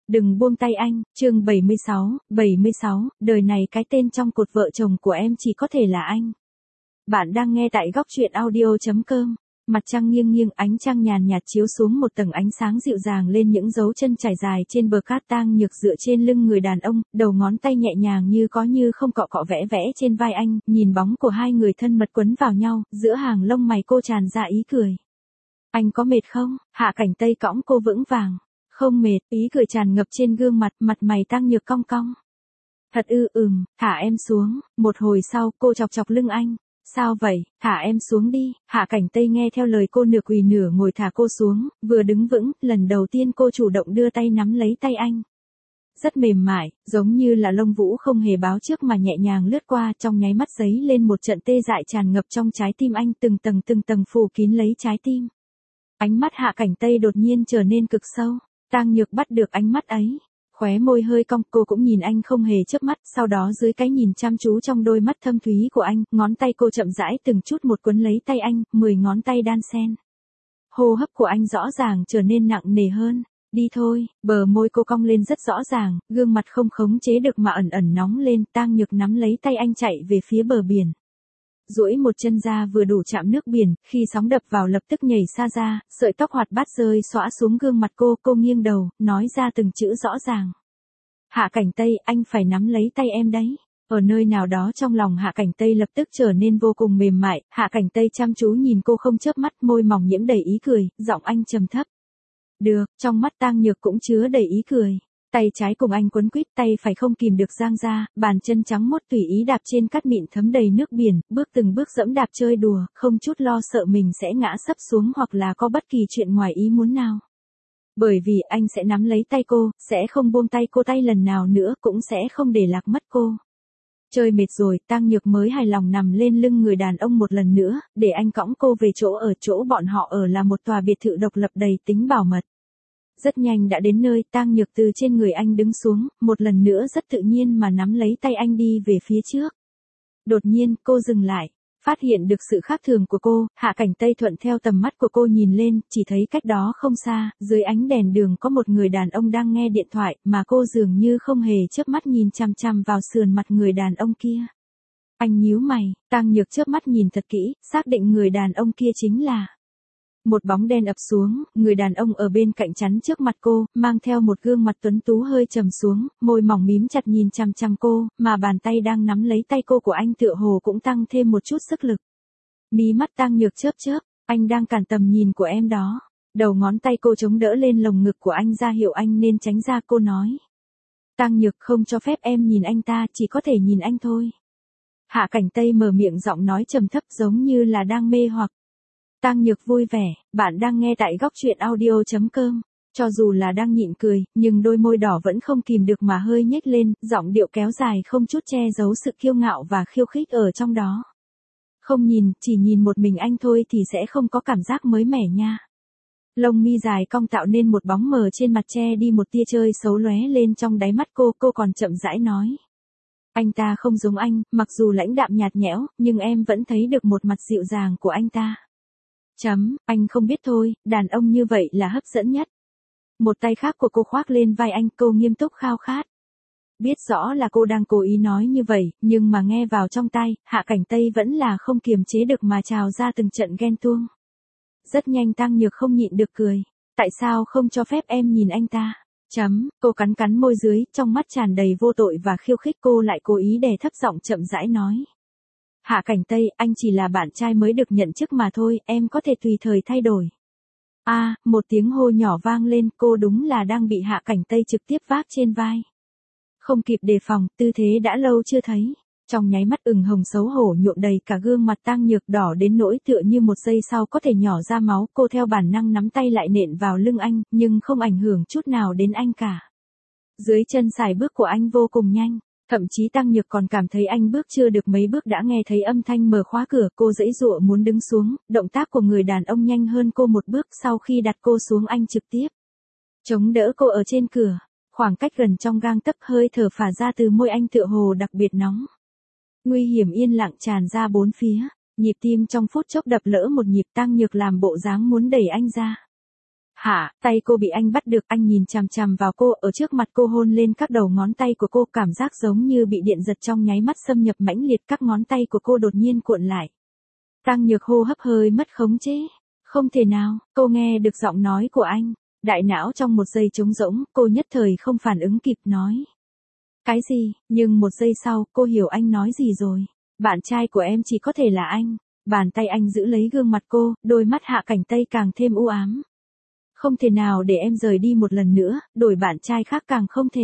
Đừng buông tay anh, chương 76, đời này cái tên trong cột vợ chồng của em chỉ có thể là anh. Bạn đang nghe tại góc truyện audio.com. Mặt trăng nghiêng nghiêng, ánh trăng nhàn nhạt chiếu xuống một tầng ánh sáng dịu dàng lên những dấu chân trải dài trên bờ cát. Tang Nhược dựa trên lưng người đàn ông, đầu ngón tay nhẹ nhàng như có như không cọ cọ vẽ vẽ trên vai anh, nhìn bóng của hai người thân mật quấn vào nhau, giữa hàng lông mày cô tràn ra ý cười. Anh có mệt không? Hạ Cảnh Tây cõng cô vững vàng. Không mệt, ý cười tràn ngập trên gương mặt, mặt mày Tang Nhược cong cong. Thật ư? Thả em xuống. Một hồi sau, cô chọc chọc lưng anh. Sao vậy? Thả em xuống đi. Hạ Cảnh Tây nghe theo lời cô, nửa quỳ nửa ngồi thả cô xuống, vừa đứng vững, lần đầu tiên cô chủ động đưa tay nắm lấy tay anh. Rất mềm mại, giống như là lông vũ không hề báo trước mà nhẹ nhàng lướt qua, trong nháy mắt giấy lên một trận tê dại tràn ngập trong trái tim anh, từng tầng phủ kín lấy trái tim. Ánh mắt Hạ Cảnh Tây đột nhiên trở nên cực sâu. Tang Nhược bắt được ánh mắt ấy, khóe môi hơi cong, cô cũng nhìn anh không hề chớp mắt, sau đó dưới cái nhìn chăm chú trong đôi mắt thâm thúy của anh, ngón tay cô chậm rãi từng chút một quấn lấy tay anh, 10 ngón tay đan xen. Hô hấp của anh rõ ràng trở nên nặng nề hơn. Đi thôi, bờ môi cô cong lên rất rõ ràng, gương mặt không khống chế được mà ẩn ẩn nóng lên. Tang Nhược nắm lấy tay anh chạy về phía bờ biển. Duỗi một chân ra vừa đủ chạm nước biển, khi sóng đập vào lập tức nhảy xa ra, sợi tóc hoạt bát rơi xõa xuống gương mặt cô nghiêng đầu, nói ra từng chữ rõ ràng. Hạ Cảnh Tây, anh phải nắm lấy tay em đấy. Ở nơi nào đó trong lòng Hạ Cảnh Tây lập tức trở nên vô cùng mềm mại, Hạ Cảnh Tây chăm chú nhìn cô không chớp mắt, môi mỏng nhiễm đầy ý cười, giọng anh trầm thấp. Được, trong mắt Tang Nhược cũng chứa đầy ý cười. Tay trái cùng anh quấn quýt, tay phải không kìm được giang ra, bàn chân trắng mốt tùy ý đạp trên cát mịn thấm đầy nước biển, từng bước dẫm đạp chơi đùa, không chút lo sợ mình sẽ ngã sấp xuống hoặc là có bất kỳ chuyện ngoài ý muốn nào. Bởi vì anh sẽ nắm lấy tay cô, sẽ không buông tay cô tay lần nào nữa, cũng sẽ không để lạc mất cô. Chơi mệt rồi, Tang Nhược mới hài lòng nằm lên lưng người đàn ông một lần nữa, để anh cõng cô về chỗ ở. Chỗ bọn họ ở là một tòa biệt thự độc lập đầy tính bảo mật. Rất nhanh đã đến nơi, Tang Nhược từ trên người anh đứng xuống, một lần nữa rất tự nhiên mà nắm lấy tay anh đi về phía trước. Đột nhiên, cô dừng lại. Phát hiện được sự khác thường của cô, Hạ Cảnh Tây thuận theo tầm mắt của cô nhìn lên, chỉ thấy cách đó không xa, dưới ánh đèn đường có một người đàn ông đang nghe điện thoại, mà cô dường như không hề chớp mắt nhìn chằm chằm vào sườn mặt người đàn ông kia. Anh nhíu mày, Tang Nhược chớp mắt nhìn thật kỹ, xác định người đàn ông kia chính là... Một bóng đen ập xuống, người đàn ông ở bên cạnh chắn trước mặt cô, mang theo một gương mặt tuấn tú hơi trầm xuống, môi mỏng mím chặt nhìn chằm chằm cô, mà bàn tay đang nắm lấy tay cô của anh tựa hồ cũng tăng thêm một chút sức lực. Mí mắt Tang Nhược chớp, anh đang cản tầm nhìn của em đó. Đầu ngón tay cô chống đỡ lên lồng ngực của anh ra hiệu anh nên tránh ra, cô nói. Tang Nhược, không cho phép em nhìn anh ta, chỉ có thể nhìn anh thôi. Hạ Cảnh Tây mở miệng, giọng nói trầm thấp giống như là đang mê hoặc. Tang Nhược vui vẻ, bạn đang nghe tại góc truyện audio.com. Cho dù là đang nhịn cười, nhưng đôi môi đỏ vẫn không kìm được mà hơi nhếch lên, giọng điệu kéo dài không chút che giấu sự kiêu ngạo và khiêu khích ở trong đó. Không nhìn, chỉ nhìn một mình anh thôi thì sẽ không có cảm giác mới mẻ nha. Lông mi dài cong tạo nên một bóng mờ trên mặt, che đi một tia chơi xấu lóe lên trong đáy mắt cô còn chậm rãi nói. Anh ta không giống anh, mặc dù lãnh đạm nhạt nhẽo, nhưng em vẫn thấy được một mặt dịu dàng của anh ta. Anh không biết thôi, đàn ông như vậy là hấp dẫn nhất. Một tay khác của cô khoác lên vai anh, cô nghiêm túc khao khát. Biết rõ là cô đang cố ý nói như vậy, nhưng mà nghe vào trong tai, Hạ Cảnh Tây vẫn là không kiềm chế được mà trào ra từng trận ghen tuông. Rất nhanh Tang Nhược không nhịn được cười. Tại sao không cho phép em nhìn anh ta? Cô cắn môi dưới, trong mắt tràn đầy vô tội và khiêu khích, cô lại cố ý đè thấp giọng chậm rãi nói. Hạ Cảnh Tây, anh chỉ là bạn trai mới được nhận chức mà thôi, em có thể tùy thời thay đổi. Một tiếng hô nhỏ vang lên, cô đúng là đang bị Hạ Cảnh Tây trực tiếp vác trên vai. Không kịp đề phòng, tư thế đã lâu chưa thấy. Trong nháy mắt ửng hồng xấu hổ nhuộm đầy cả gương mặt Tang Nhược, đỏ đến nỗi tựa như một giây sau có thể nhỏ ra máu. Cô theo bản năng nắm tay lại nện vào lưng anh, nhưng không ảnh hưởng chút nào đến anh cả. Dưới chân sải bước của anh vô cùng nhanh. Thậm chí Tang Nhược còn cảm thấy anh bước chưa được mấy bước đã nghe thấy âm thanh mở khóa cửa. Cô giãy giụa muốn đứng xuống, động tác của người đàn ông nhanh hơn cô một bước. Sau khi đặt cô xuống, anh trực tiếp chống đỡ cô ở trên cửa. Khoảng cách gần trong gang tấc, hơi thở phả ra từ môi anh tựa hồ đặc biệt nóng. Nguy hiểm yên lặng tràn ra bốn phía. Nhịp tim trong phút chốc đập lỡ một nhịp. Tang Nhược làm bộ dáng muốn đẩy anh ra. Hả, tay cô bị anh bắt được, anh nhìn chằm chằm vào cô, ở trước mặt cô hôn lên các đầu ngón tay của cô, cảm giác giống như bị điện giật trong nháy mắt xâm nhập mãnh liệt, các ngón tay của cô đột nhiên cuộn lại. Tăng Nhược hô hấp hơi mất khống chế. Không thể nào, cô nghe được giọng nói của anh. Đại não trong một giây trống rỗng, cô nhất thời không phản ứng kịp nói. Cái gì, nhưng một giây sau, cô hiểu anh nói gì rồi. Bạn trai của em chỉ có thể là anh. Bàn tay anh giữ lấy gương mặt cô, đôi mắt Hạ Cảnh Tây càng thêm u ám. Không thể nào để em rời đi một lần nữa, đổi bạn trai khác càng không thể.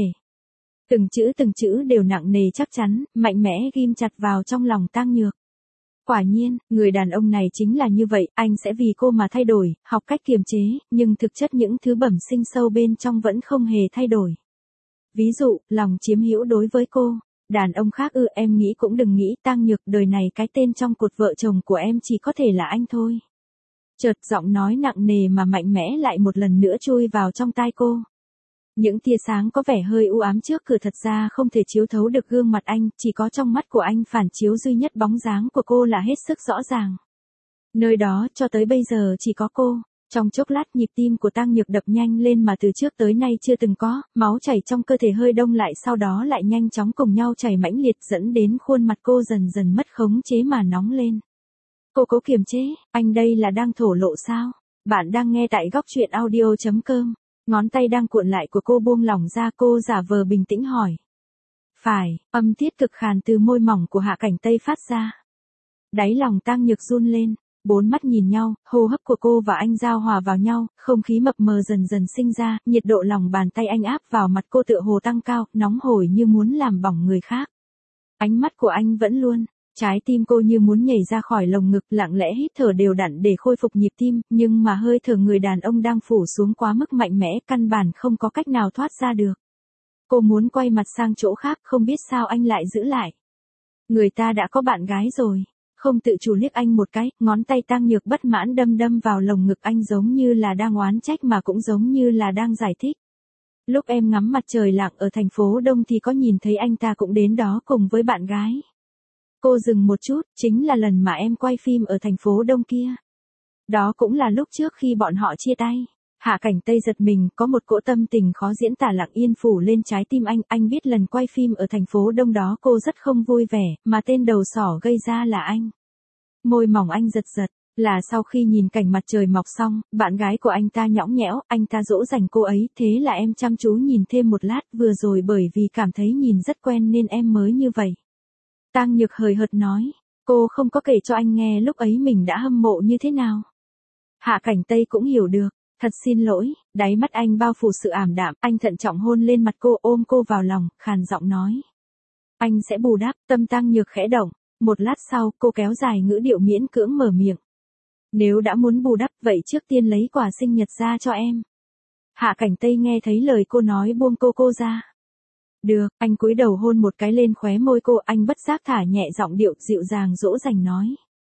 Từng chữ đều nặng nề chắc chắn, mạnh mẽ ghim chặt vào trong lòng Tăng Nhược. Quả nhiên, người đàn ông này chính là như vậy, anh sẽ vì cô mà thay đổi, học cách kiềm chế, nhưng thực chất những thứ bẩm sinh sâu bên trong vẫn không hề thay đổi. Ví dụ, lòng chiếm hữu đối với cô. Đàn ông khác em nghĩ cũng đừng nghĩ. Tăng Nhược, đời này cái tên trong cột vợ chồng của em chỉ có thể là anh thôi. Chợt giọng nói nặng nề mà mạnh mẽ lại một lần nữa chui vào trong tai cô. Những tia sáng có vẻ hơi u ám trước cửa thật ra không thể chiếu thấu được gương mặt anh, chỉ có trong mắt của anh phản chiếu duy nhất bóng dáng của cô là hết sức rõ ràng. Nơi đó cho tới bây giờ chỉ có cô. Trong chốc lát nhịp tim của Tăng Nhược đập nhanh lên mà từ trước tới nay chưa từng có, máu chảy trong cơ thể hơi đông lại sau đó lại nhanh chóng cùng nhau chảy mãnh liệt dẫn đến khuôn mặt cô dần dần mất khống chế mà nóng lên. Cô cố kiềm chế, anh đây là đang thổ lộ sao? Bạn đang nghe tại góc truyện audio.com. Ngón tay đang cuộn lại của cô buông lỏng ra, cô giả vờ bình tĩnh hỏi. Phải, âm tiết cực khàn từ môi mỏng của Hạ Cảnh Tây phát ra. Đáy lòng Tăng Nhược run lên, bốn mắt nhìn nhau, hô hấp của cô và anh giao hòa vào nhau, không khí mập mờ dần dần sinh ra, nhiệt độ lòng bàn tay anh áp vào mặt cô tựa hồ tăng cao, nóng hổi như muốn làm bỏng người khác. Ánh mắt của anh vẫn luôn. Trái tim cô như muốn nhảy ra khỏi lồng ngực, lặng lẽ hít thở đều đặn để khôi phục nhịp tim, nhưng mà hơi thở người đàn ông đang phủ xuống quá mức mạnh mẽ, căn bản không có cách nào thoát ra được. Cô muốn quay mặt sang chỗ khác, không biết sao anh lại giữ lại. Người ta đã có bạn gái rồi. Không tự chủ liếc anh một cái, ngón tay Tăng Nhược bất mãn đâm vào lồng ngực anh giống như là đang oán trách mà cũng giống như là đang giải thích. Lúc em ngắm mặt trời lặn ở thành phố Đông thì có nhìn thấy anh ta cũng đến đó cùng với bạn gái. Cô dừng một chút, chính là lần mà em quay phim ở thành phố Đông kia. Đó cũng là lúc trước khi bọn họ chia tay. Hạ Cảnh Tây giật mình, có một cỗ tâm tình khó diễn tả lặng yên phủ lên trái tim anh biết lần quay phim ở thành phố Đông đó cô rất không vui vẻ, mà tên đầu sỏ gây ra là anh. Môi mỏng anh giật giật, là sau khi nhìn cảnh mặt trời mọc xong, bạn gái của anh ta nhõng nhẽo, anh ta dỗ dành cô ấy, thế là em chăm chú nhìn thêm một lát, vừa rồi bởi vì cảm thấy nhìn rất quen nên em mới như vậy. Tăng Nhược hời hợt nói, cô không có kể cho anh nghe lúc ấy mình đã hâm mộ như thế nào. Hạ Cảnh Tây cũng hiểu được, thật xin lỗi, đáy mắt anh bao phủ sự ảm đạm, anh thận trọng hôn lên mặt cô, ôm cô vào lòng, khàn giọng nói. Anh sẽ bù đắp. Tâm Tăng Nhược khẽ động, một lát sau cô kéo dài ngữ điệu miễn cưỡng mở miệng. Nếu đã muốn bù đắp vậy trước tiên lấy quà sinh nhật ra cho em. Hạ Cảnh Tây nghe thấy lời cô nói buông cô ra. Được, anh cúi đầu hôn một cái lên khóe môi cô, anh bất giác thả nhẹ giọng điệu dịu dàng dỗ dành nói.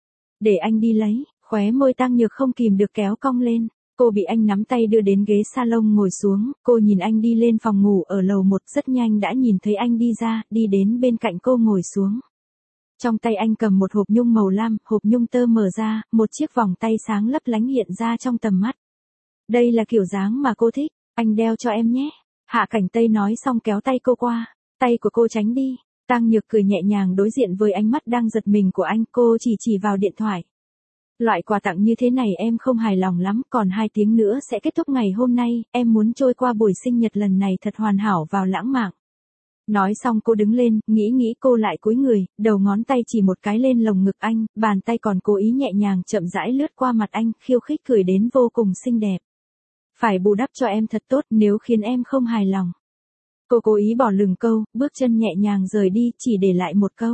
Để anh đi lấy, khóe môi Tăng Nhược không kìm được kéo cong lên, cô bị anh nắm tay đưa đến ghế salon ngồi xuống, cô nhìn anh đi lên phòng ngủ ở lầu 1 rất nhanh đã nhìn thấy anh đi ra, đi đến bên cạnh cô ngồi xuống. Trong tay anh cầm một hộp nhung màu lam, hộp nhung tơ mở ra, một chiếc vòng tay sáng lấp lánh hiện ra trong tầm mắt. Đây là kiểu dáng mà cô thích, anh đeo cho em nhé. Hạ Cảnh Tây nói xong kéo tay cô qua, tay của cô tránh đi. Tăng Nhược cười nhẹ nhàng đối diện với ánh mắt đang giật mình của anh, cô chỉ vào điện thoại. Loại quà tặng như thế này em không hài lòng lắm, còn 2 tiếng nữa sẽ kết thúc ngày hôm nay, em muốn trôi qua buổi sinh nhật lần này thật hoàn hảo vào lãng mạn. Nói xong cô đứng lên, nghĩ cô lại cúi người, đầu ngón tay chỉ một cái lên lồng ngực anh, bàn tay còn cố ý nhẹ nhàng chậm rãi lướt qua mặt anh, khiêu khích cười đến vô cùng xinh đẹp. Phải bù đắp cho em thật tốt nếu khiến em không hài lòng. Cô cố ý bỏ lửng câu, bước chân nhẹ nhàng rời đi, chỉ để lại một câu.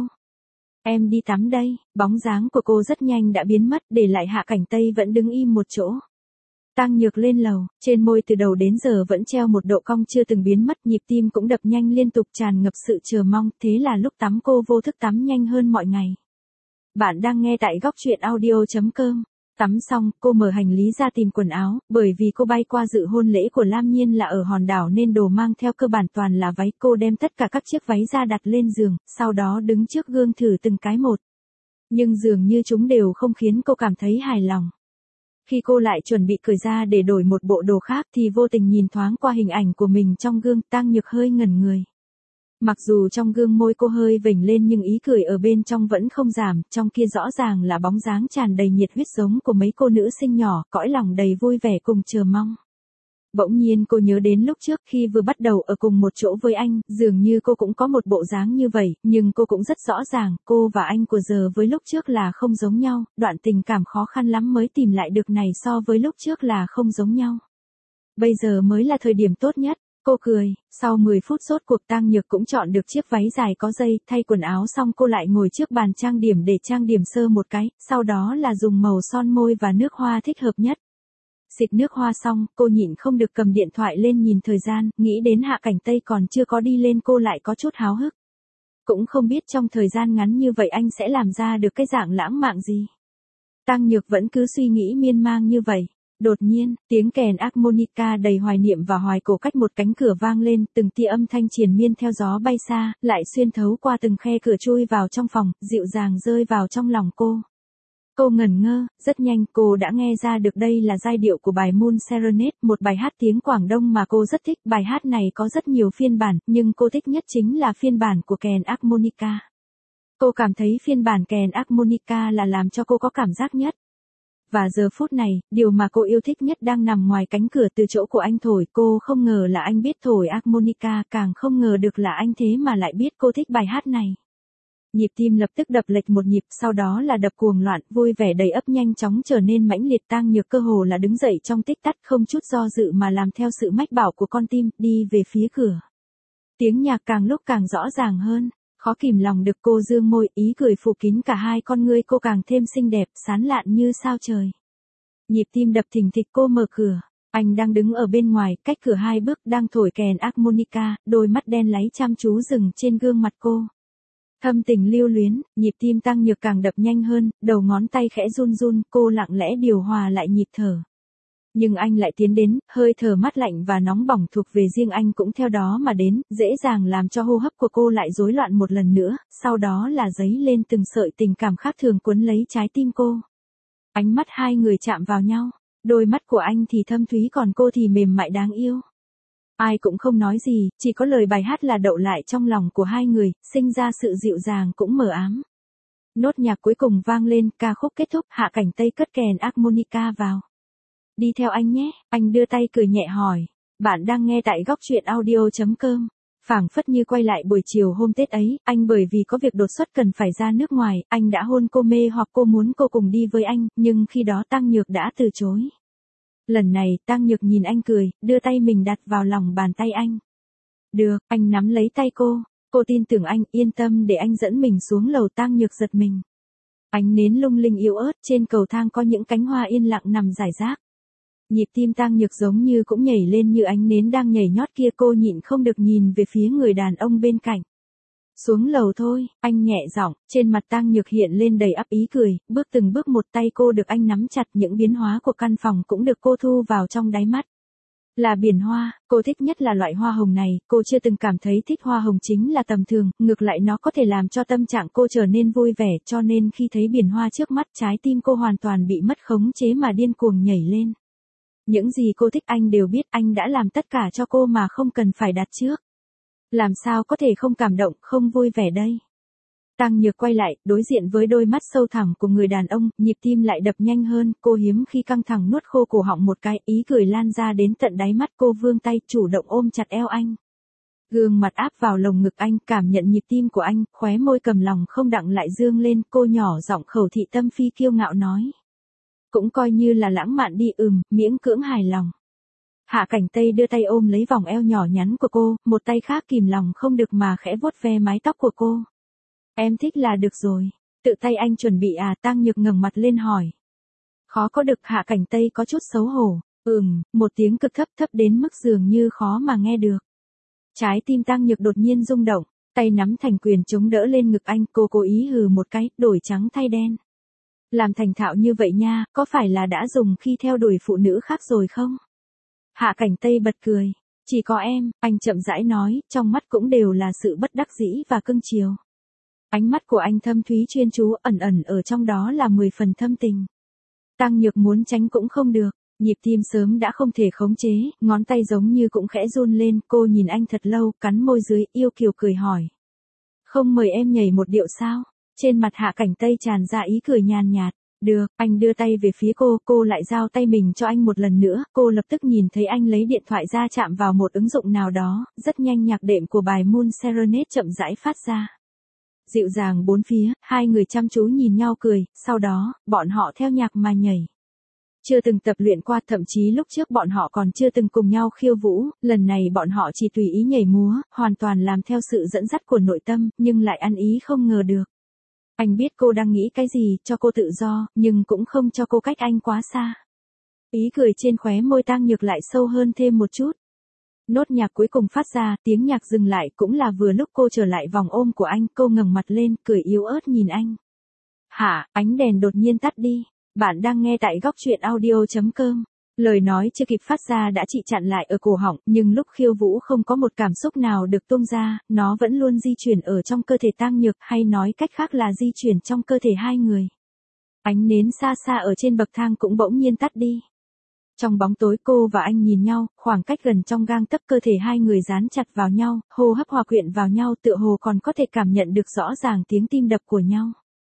Em đi tắm đây. Bóng dáng của cô rất nhanh đã biến mất, để lại Hạ Cảnh Tây vẫn đứng im một chỗ. Tăng Nhược lên lầu, trên môi từ đầu đến giờ vẫn treo một độ cong chưa từng biến mất, nhịp tim cũng đập nhanh liên tục tràn ngập sự chờ mong, thế là lúc tắm cô vô thức tắm nhanh hơn mọi ngày. Bạn đang nghe tại góc truyện audio.com. Tắm xong, cô mở hành lý ra tìm quần áo, bởi vì cô bay qua dự hôn lễ của Lam Nhiên là ở hòn đảo nên đồ mang theo cơ bản toàn là váy, cô đem tất cả các chiếc váy ra đặt lên giường, sau đó đứng trước gương thử từng cái một. Nhưng dường như chúng đều không khiến cô cảm thấy hài lòng. Khi cô lại chuẩn bị cởi ra để đổi một bộ đồ khác thì vô tình nhìn thoáng qua hình ảnh của mình trong gương, Tang Nhược hơi ngẩn người. Mặc dù trong gương môi cô hơi vểnh lên nhưng ý cười ở bên trong vẫn không giảm, trong kia rõ ràng là bóng dáng tràn đầy nhiệt huyết giống của mấy cô nữ sinh nhỏ, cõi lòng đầy vui vẻ cùng chờ mong. Bỗng nhiên cô nhớ đến lúc trước khi vừa bắt đầu ở cùng một chỗ với anh, dường như cô cũng có một bộ dáng như vậy, nhưng cô cũng rất rõ ràng, cô và anh của giờ với lúc trước là không giống nhau, đoạn tình cảm khó khăn lắm mới tìm lại được này so với lúc trước là không giống nhau. Bây giờ mới là thời điểm tốt nhất. Cô cười, sau 10 phút rốt cuộc Tang Nhược cũng chọn được chiếc váy dài có dây, thay quần áo xong cô lại ngồi trước bàn trang điểm để trang điểm sơ một cái, sau đó là dùng màu son môi và nước hoa thích hợp nhất. Xịt nước hoa xong, cô nhịn không được cầm điện thoại lên nhìn thời gian, nghĩ đến Hạ Cảnh Tây còn chưa có đi lên cô lại có chút háo hức. Cũng không biết trong thời gian ngắn như vậy anh sẽ làm ra được cái dạng lãng mạn gì. Tang Nhược vẫn cứ suy nghĩ miên man như vậy. Đột nhiên, tiếng kèn harmonica đầy hoài niệm và hoài cổ cách một cánh cửa vang lên, từng tia âm thanh triền miên theo gió bay xa, lại xuyên thấu qua từng khe cửa chui vào trong phòng, dịu dàng rơi vào trong lòng cô. Cô ngẩn ngơ, rất nhanh cô đã nghe ra được đây là giai điệu của bài Moon Serenade, một bài hát tiếng Quảng Đông mà cô rất thích. Bài hát này có rất nhiều phiên bản, nhưng cô thích nhất chính là phiên bản của kèn harmonica. Cô cảm thấy phiên bản kèn harmonica là làm cho cô có cảm giác nhất. Và giờ phút này, điều mà cô yêu thích nhất đang nằm ngoài cánh cửa từ chỗ của anh thổi. Cô không ngờ là anh biết thổi harmonica, càng không ngờ được là anh thế mà lại biết cô thích bài hát này. Nhịp tim lập tức đập lệch một nhịp, sau đó là đập cuồng loạn, vui vẻ đầy ấp nhanh chóng trở nên mãnh liệt. Tang Nhược cơ hồ là đứng dậy trong tích tắc, không chút do dự mà làm theo sự mách bảo của con tim, đi về phía cửa. Tiếng nhạc càng lúc càng rõ ràng hơn. Khó kìm lòng được cô dương môi, ý cười phủ kín cả hai con ngươi cô càng thêm xinh đẹp, sán lạn như sao trời. Nhịp tim đập thình thịch cô mở cửa. Anh đang đứng ở bên ngoài, cách cửa 2 bước đang thổi kèn harmonica, đôi mắt đen láy chăm chú dừng trên gương mặt cô. Thâm tình lưu luyến, nhịp tim Tang Nhược càng đập nhanh hơn, đầu ngón tay khẽ run run, cô lặng lẽ điều hòa lại nhịp thở. Nhưng anh lại tiến đến, hơi thở mát lạnh và nóng bỏng thuộc về riêng anh cũng theo đó mà đến, dễ dàng làm cho hô hấp của cô lại rối loạn một lần nữa, sau đó là dấy lên từng sợi tình cảm khác thường cuốn lấy trái tim cô. Ánh mắt hai người chạm vào nhau, đôi mắt của anh thì thâm thúy còn cô thì mềm mại đáng yêu. Ai cũng không nói gì, chỉ có lời bài hát là đậu lại trong lòng của hai người, sinh ra sự dịu dàng cũng mờ ám. Nốt nhạc cuối cùng vang lên, ca khúc kết thúc, Hạ Cảnh Tây cất kèn harmonica vào. Đi theo anh nhé, anh đưa tay cười nhẹ hỏi. Bạn đang nghe tại góc truyện audio.com. Phảng phất như quay lại buổi chiều hôm Tết ấy, anh bởi vì có việc đột xuất cần phải ra nước ngoài, anh đã hôn cô mê hoặc cô muốn cô cùng đi với anh, nhưng khi đó Tang Nhược đã từ chối. Lần này, Tang Nhược nhìn anh cười, đưa tay mình đặt vào lòng bàn tay anh. Được, anh nắm lấy tay cô tin tưởng anh, yên tâm để anh dẫn mình xuống lầu. Tang Nhược giật mình. Ánh nến lung linh yếu ớt, trên cầu thang có những cánh hoa yên lặng nằm rải rác. Nhịp tim Tang Nhược giống như cũng nhảy lên như ánh nến đang nhảy nhót kia, cô nhịn không được nhìn về phía người đàn ông bên cạnh. Xuống lầu thôi, anh nhẹ giọng, trên mặt Tang Nhược hiện lên đầy ắp ý cười, bước từng bước một, tay cô được anh nắm chặt, những biến hóa của căn phòng cũng được cô thu vào trong đáy mắt. Là biển hoa, cô thích nhất là loại hoa hồng này, cô chưa từng cảm thấy thích hoa hồng chính là tầm thường, ngược lại nó có thể làm cho tâm trạng cô trở nên vui vẻ, cho nên khi thấy biển hoa trước mắt, trái tim cô hoàn toàn bị mất khống chế mà điên cuồng nhảy lên. Những gì cô thích anh đều biết, anh đã làm tất cả cho cô mà không cần phải đặt trước. Làm sao có thể không cảm động, không vui vẻ đây? Tang Nhược quay lại, đối diện với đôi mắt sâu thẳm của người đàn ông, nhịp tim lại đập nhanh hơn, cô hiếm khi căng thẳng nuốt khô cổ họng một cái, ý cười lan ra đến tận đáy mắt, cô vươn tay, chủ động ôm chặt eo anh. Gương mặt áp vào lồng ngực anh, cảm nhận nhịp tim của anh, khóe môi cầm lòng không đặng lại dương lên, cô nhỏ giọng khẩu thị tâm phi kiêu ngạo nói. Cũng coi như là lãng mạn đi, miễn cưỡng hài lòng. Hạ Cảnh Tây đưa tay ôm lấy vòng eo nhỏ nhắn của cô, một tay khác kìm lòng không được mà khẽ vuốt ve mái tóc của cô. Em thích là được rồi. Tự tay anh chuẩn bị à? Tang Nhược ngẩng mặt lên hỏi. Khó có được. Hạ Cảnh Tây có chút xấu hổ. Một tiếng cực thấp, thấp đến mức dường như khó mà nghe được. Trái tim Tang Nhược đột nhiên rung động, tay nắm thành quyền chống đỡ lên ngực anh, cô cố ý hừ một cái, đổi trắng thay đen. Làm thành thạo như vậy nha, có phải là đã dùng khi theo đuổi phụ nữ khác rồi không? Hạ Cảnh Tây bật cười. Chỉ có em, anh chậm rãi nói, trong mắt cũng đều là sự bất đắc dĩ và cưng chiều. Ánh mắt của anh thâm thúy chuyên chú, ẩn ẩn ở trong đó là 10 phần thâm tình. Tăng Nhược muốn tránh cũng không được, nhịp tim sớm đã không thể khống chế, ngón tay giống như cũng khẽ run lên, cô nhìn anh thật lâu, cắn môi dưới, yêu kiều cười hỏi. Không mời em nhảy một điệu sao? Trên mặt Hạ Cảnh Tây tràn ra ý cười nhàn nhạt. Được, anh đưa tay về phía cô lại giao tay mình cho anh một lần nữa, cô lập tức nhìn thấy anh lấy điện thoại ra chạm vào một ứng dụng nào đó, rất nhanh nhạc đệm của bài Moon Serenade chậm rãi phát ra. Dịu dàng bốn phía, hai người chăm chú nhìn nhau cười, sau đó, bọn họ theo nhạc mà nhảy. Chưa từng tập luyện qua, thậm chí lúc trước bọn họ còn chưa từng cùng nhau khiêu vũ, lần này bọn họ chỉ tùy ý nhảy múa, hoàn toàn làm theo sự dẫn dắt của nội tâm, nhưng lại ăn ý không ngờ được. Anh biết cô đang nghĩ cái gì, cho cô tự do, nhưng cũng không cho cô cách anh quá xa. Ý cười trên khóe môi Tăng Nhược lại sâu hơn thêm một chút. Nốt nhạc cuối cùng phát ra, tiếng nhạc dừng lại cũng là vừa lúc cô trở lại vòng ôm của anh, cô ngẩng mặt lên, cười yếu ớt nhìn anh. Hả, ánh đèn đột nhiên tắt đi. Bạn đang nghe tại góc truyện audio.com. Lời nói chưa kịp phát ra đã chị chặn lại ở cổ họng, nhưng lúc khiêu vũ không có một cảm xúc nào được tung ra, nó vẫn luôn di chuyển ở trong cơ thể Tăng Nhược, hay nói cách khác là di chuyển trong cơ thể hai người. Ánh nến xa xa ở trên bậc thang cũng bỗng nhiên tắt đi. Trong bóng tối cô và anh nhìn nhau, khoảng cách gần trong gang tấc, cơ thể hai người dán chặt vào nhau, hô hấp hòa quyện vào nhau, tựa hồ còn có thể cảm nhận được rõ ràng tiếng tim đập của nhau.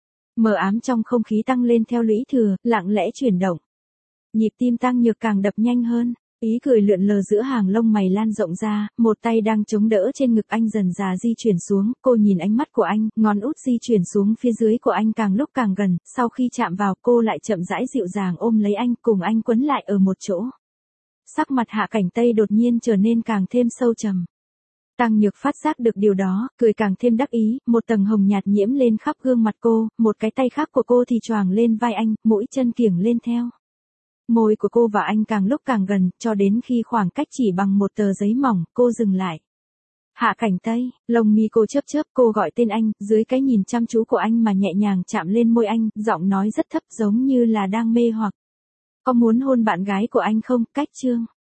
Mờ ám trong không khí tăng lên theo lũy thừa, lặng lẽ chuyển động. Nhịp tim Tăng Nhược càng đập nhanh hơn, ý cười lượn lờ giữa hàng lông mày lan rộng ra, một tay đang chống đỡ trên ngực anh dần dà di chuyển xuống, cô nhìn ánh mắt của anh, ngón út di chuyển xuống phía dưới của anh càng lúc càng gần, sau khi chạm vào cô lại chậm rãi dịu dàng ôm lấy anh, cùng anh quấn lại ở một chỗ. Sắc mặt Hạ Cảnh Tây đột nhiên trở nên càng thêm sâu trầm. Tăng Nhược phát giác được điều đó, cười càng thêm đắc ý, một tầng hồng nhạt nhiễm lên khắp gương mặt cô, một cái tay khác của cô thì choàng lên vai anh, mũi chân kiểng lên theo. Môi của cô và anh càng lúc càng gần, cho đến khi khoảng cách chỉ bằng một tờ giấy mỏng, cô dừng lại. Hạ Cảnh Tây, lông mi cô chớp chớp, cô gọi tên anh, dưới cái nhìn chăm chú của anh mà nhẹ nhàng chạm lên môi anh, giọng nói rất thấp giống như là đang mê hoặc. Có muốn hôn bạn gái của anh không, Cách Chương?